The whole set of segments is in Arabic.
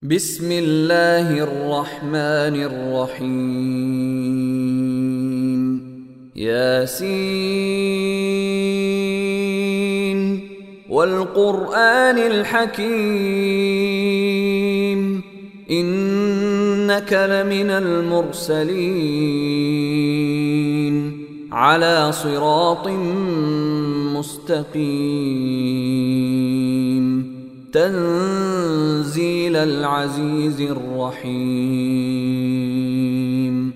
بسم الله الرحمن الرحيم ياسين والقرآن الحكيم إنك لمن المرسلين على صراط مستقيم تنزيل العزيز الرحيم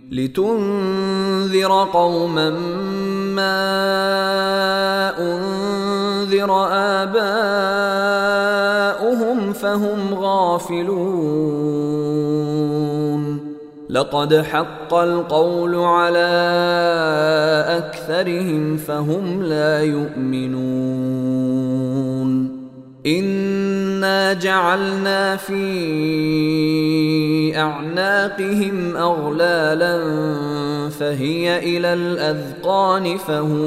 لتنذر قوما ما أنذر آباؤهم فهم غافلون لقد حق القول على أكثرهم فهم لا يؤمنون إنا جعلنا في أعناقهم أغلالا فهي إلى الأذقان فهم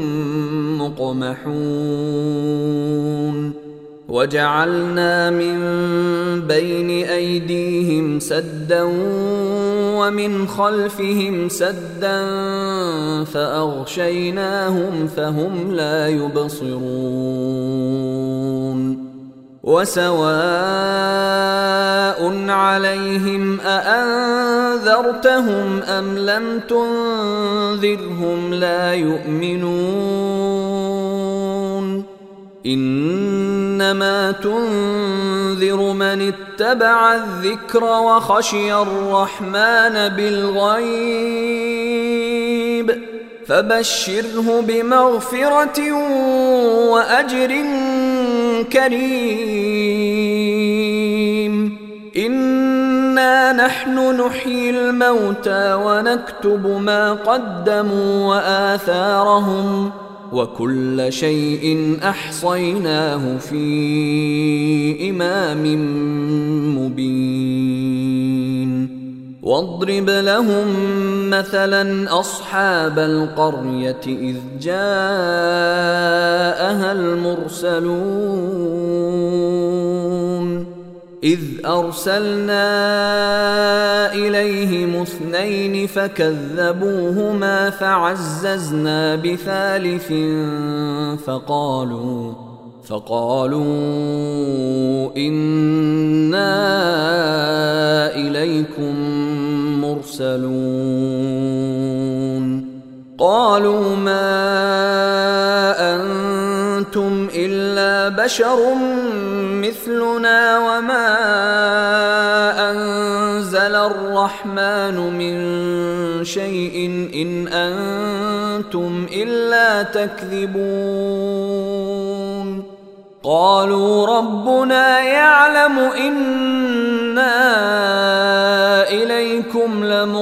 مقمحون وجعلنا من بين أيديهم سدا ومن خلفهم سدا فأغشيناهم فهم لا يبصرون وسواء عليهم أأنذرتهم أم لم تنذرهم لا يؤمنون إنما تنذر من اتبع الذكر وخشي الرحمن بالغيب فبشره بمغفرة وأجر كريم إنا نحن نحيي الموتى ونكتب ما قدموا وآثارهم وكل شيء أحصيناه في إمام مبين واضرب لهم مثلا أصحاب القرية إذ جاءها المرسلون إذ أرسلنا إليهم اثنين فكذبوهما فعززنا بثالث فقالوا إنا إليكم مرسلون قالوا ما أنتم إلا بشر مثلنا وما أنزل الرحمن من شيء إن أنتم إلا تكذبون قالوا ربنا يعلم إنا إليكم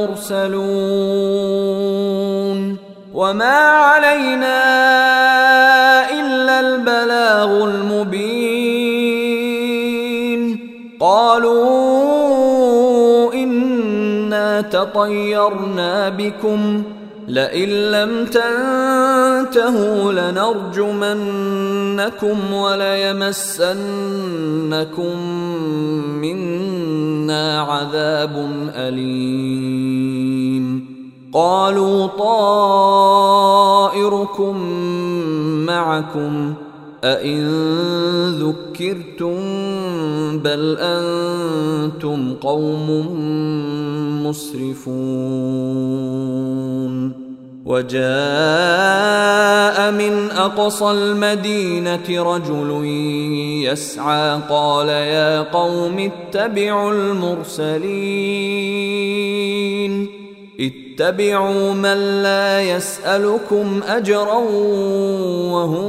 لمرسلون وما علينا إلا البلاغ المبين قالوا إنا تطيرنا بكم لئن لم تنتهوا لنرجمنكم وليمسنكم منا عذاب أليم قالوا طائركم معكم أئن ذكرتم بل أنتم قوم مسرفون وجاء من أقصى المدينة رجل يسعى قال يا قوم اتبعوا المرسلين اتبعوا من لا يسألكم أجرا وهم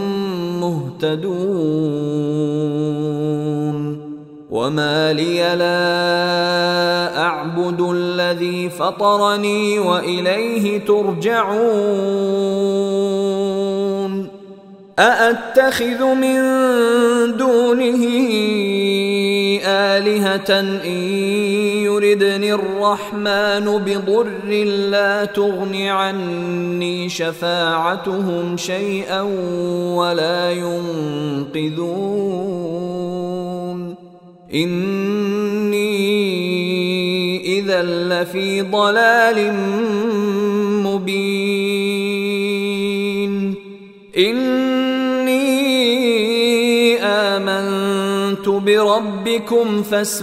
مهتدون وما لي لا أعبد الذي فطرني وإليه ترجعون أأتخذ من دونه آلهة إن يردني الرحمن بضر لا تغن عني شفاعتهم شيئا ولا ينقذون إني إذا لفي ضلال مبين إني آمنت بربكم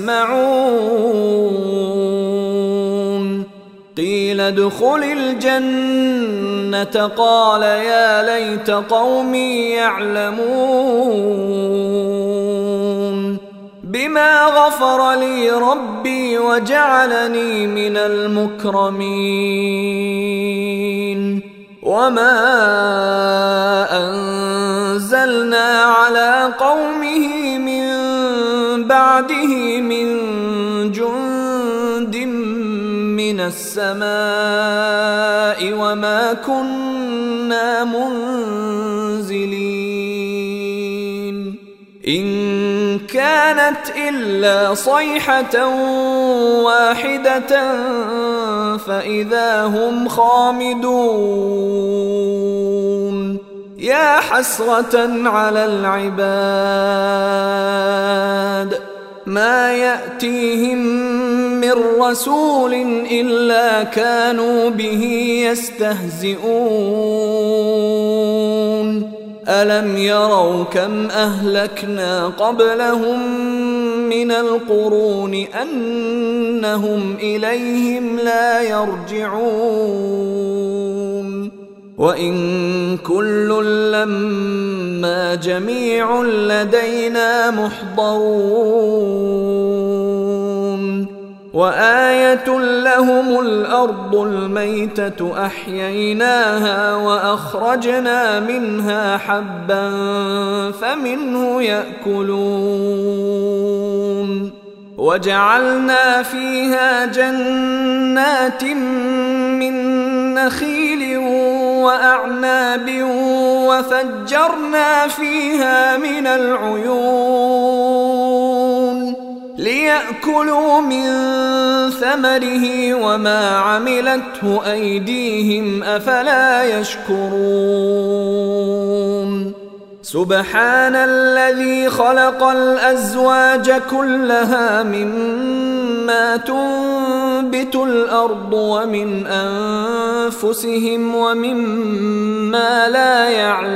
فاسمعون قيل ادخل الجنة قال يا ليت قومي يعلمون بما غفر لي ربي وجعلني من المكرمين وما أنزلنا على قومه من بعده من جند من السماء وما كنا منزلين إن كانت إلا صيحة واحدة فإذا هم خامدون يا حسرة على العباد ما يأتيهم من رسول إلا كانوا به يستهزئون ألم يروا كم أهلكنا قبلهم من القرون أنهم إليهم لا يرجعون وإن كل لما جميع لدينا محضرون وآية لهم الأرض الميتة أحييناها وأخرجنا منها حبا فمنه يأكلون وجعلنا فيها جنات من نخيل وأعناب وفجرنا فيها من العيون ليأكلوا من ثمره وما عملته أيديهم أفلا يشكرون سبحان الذي خلق الأزواج كلها مما تنبت الأرض ومن أنفسهم ومما لا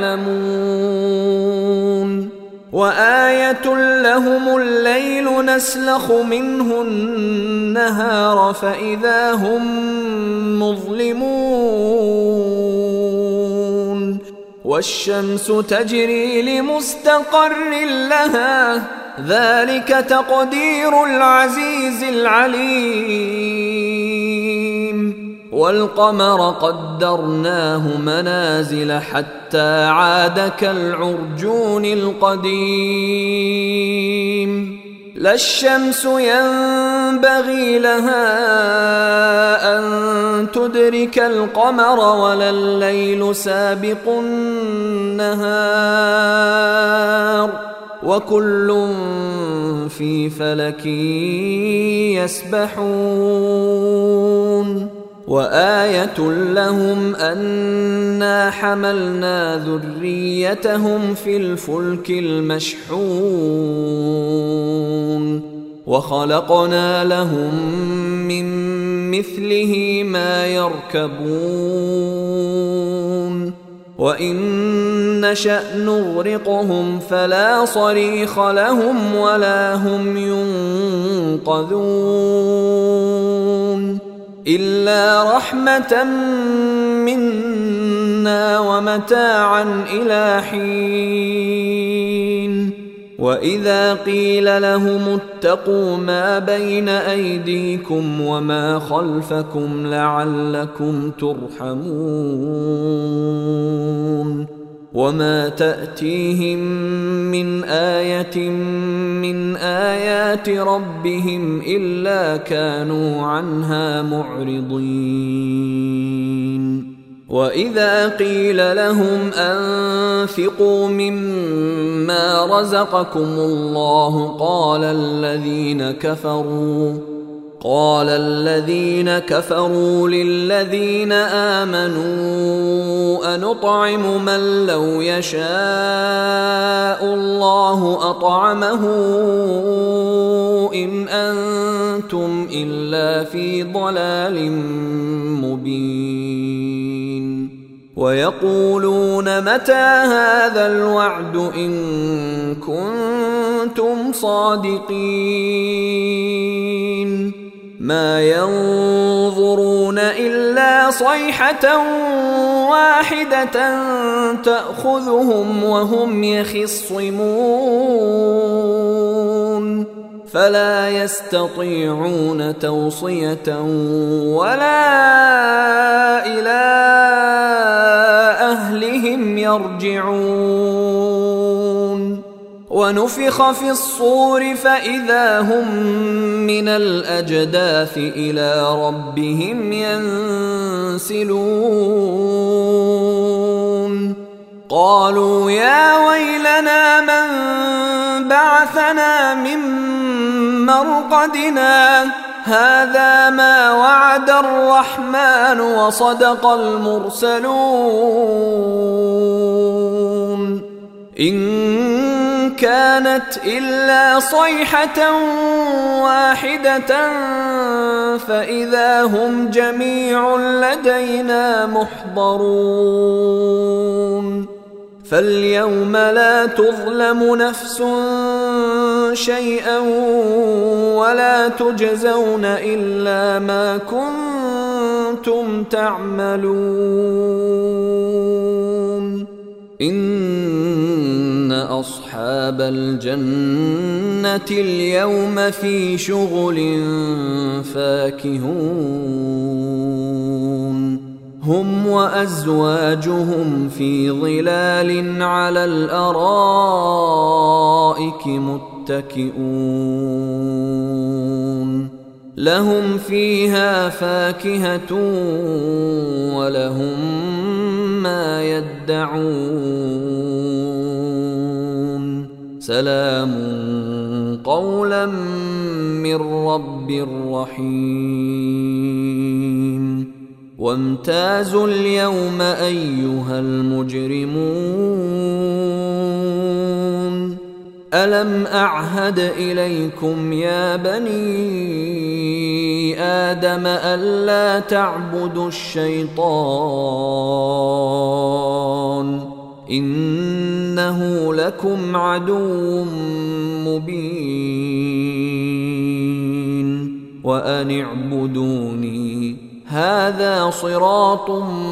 يعلمون وآية لهم الليل نسلخ منه النهار فإذا هم مظلمون والشمس تجري لمستقر لها ذلك تقدير العزيز العليم والقمر قدرناه منازل حتى عاد كالعرجون القديم لا الشمس ينبغي لها أن تدرك القمر ولا الليل سابق النهار وكل في فلك يسبحون وآية لهم أنا حملنا ذريتهم في الفلك المشحون وخلقنا لهم من مثله ما يركبون وإن نشأ نغرقهم فلا صريخ لهم ولا هم ينقذون إلا رحمة منا ومتاعا إلى حين وإذا قيل لهم اتقوا ما بين أيديكم وما خلفكم لعلكم ترحمون وما تأتيهم من آية من آيات ربهم إلا كانوا عنها معرضين وإذا قيل لهم أنفقوا مما رزقكم الله قال الذين كفروا للذين آمنوا أنطعم من لو يشاء الله أطعمه إن أنتم إلا في ضلال مبين ويقولون متى هذا الوعد إن كنتم صادقين ما ينظرون إلا صيحة واحدة تأخذهم وهم يخصمون فلا يستطيعون توصية ولا إلى أهلهم يرجعون ونفخ في الصور فإذا هم من الأجداث إلى ربهم ينسلون قالوا يا ويلنا من بعثنا من مرقدنا هذا ما وعد الرحمن وصدق المرسلون إن كانت إلا صيحة واحدة فإذا هم جميع لدينا محضرون فاليوم لا تظلم نفس شيئا ولا تجزون إلا ما كنتم تعملون إن أصحاب الجنة اليوم في شغل فاكهون هم وأزواجهم في ظلال على الأرائك متكئون لهم فيها فاكهة ولهم ما يدعون سلام قولا من رب رحيم وامتازوا اليوم أيها المجرمون ألم أعهد إليكم يا بني آدم ألا تعبدوا الشيطان إنه لكم عدو مبين وأن اعبدوني هذا صراط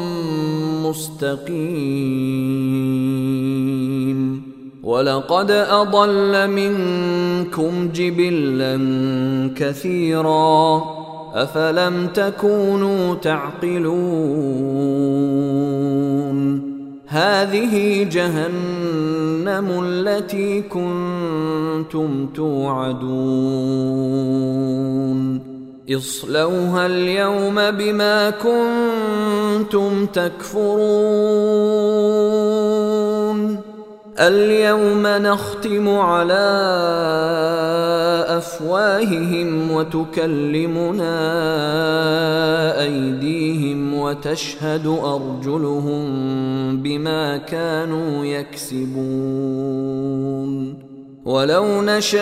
مستقيم ولقد أضل منكم جبلا كثيرا أفلم تكونوا تعقلون هذه جهنم التي كنتم توعدون اصلوها اليوم بما كنتم تكفرون اليوم نختم على أفواههم وتكلمنا أيديهم وتشهد أرجلهم بما كانوا يكسبون ولو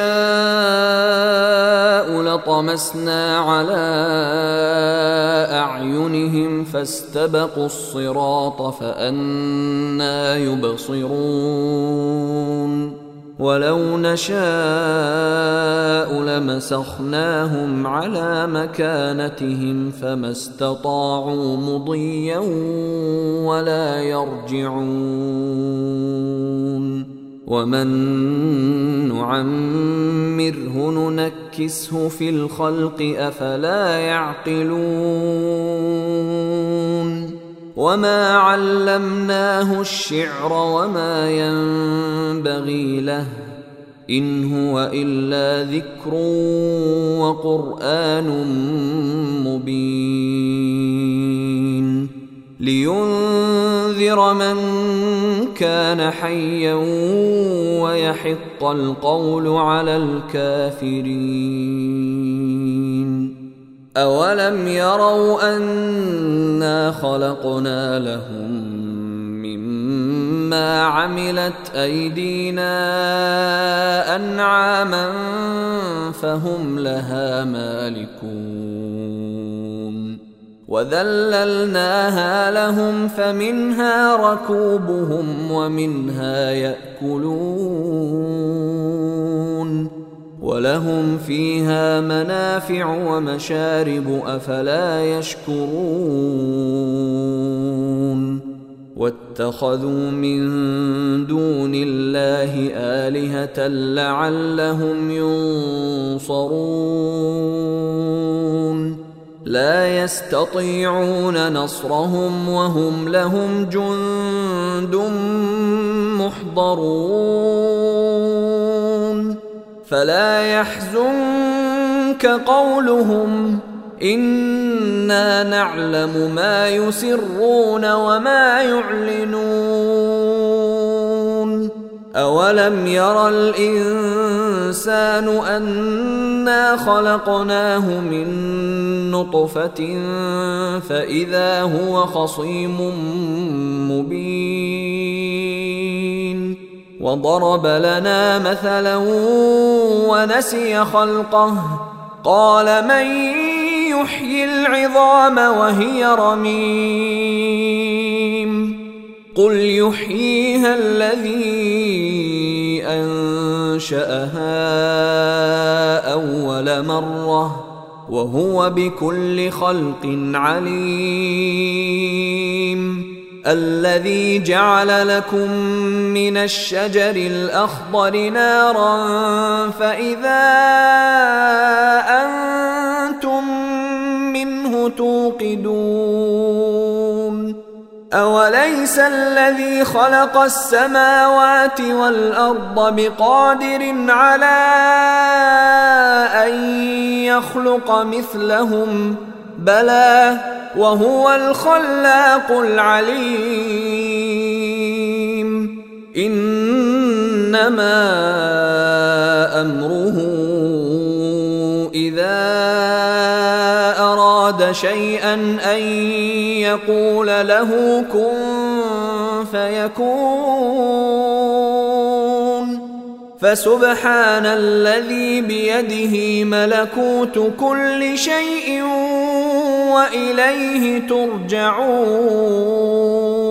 نشاء لطمسنا على أعينهم فاستبقوا الصراط فأنى يبصرون ولو نشاء لمسخناهم على مكانتهم فما استطاعوا مضيا ولا يرجعون ومن نعمره ننكسه في الخلق أفلا يعقلون وما علمناه الشعر وما ينبغي له إن هو إلا ذكر وقرآن مبين لينذر من كان حيا ويحق القول على الكافرين أولم يروا أنا خلقنا لهم مما عملت أيدينا أنعاما فهم لها مالكون وذللناها لهم فمنها ركوبهم ومنها يأكلون ولهم فيها منافع ومشارب أفلا يشكرون واتخذوا من دون الله آلهة لعلهم ينصرون لا يستطيعون نصرهم وهم لهم جند محضرون فلا يحزنك قولهم إنا نعلم ما يسرون وما يعلنون أولم ير الإنسان أنا خلقناه من نطفة فإذا هو خصيم مبين وضرب لنا مثلا ونسي خلقه قال من يحيي العظام وهي رميم قل يحييها الذي أنشأها أول مرة وهو بكل خلق عليم الذي جعل لكم من الشجر الأخضر نارا فإذا أنتم منه توقدون أوليس الذي خلق السماوات والأرض بقادر على أن يخلق مثلهم بلى وهو الخلاق العليم إنما أمره إذا أراد شيئا أن يقول له كن فيكون فسبحان الذي بيده ملكوت كل شيء وإليه ترجعون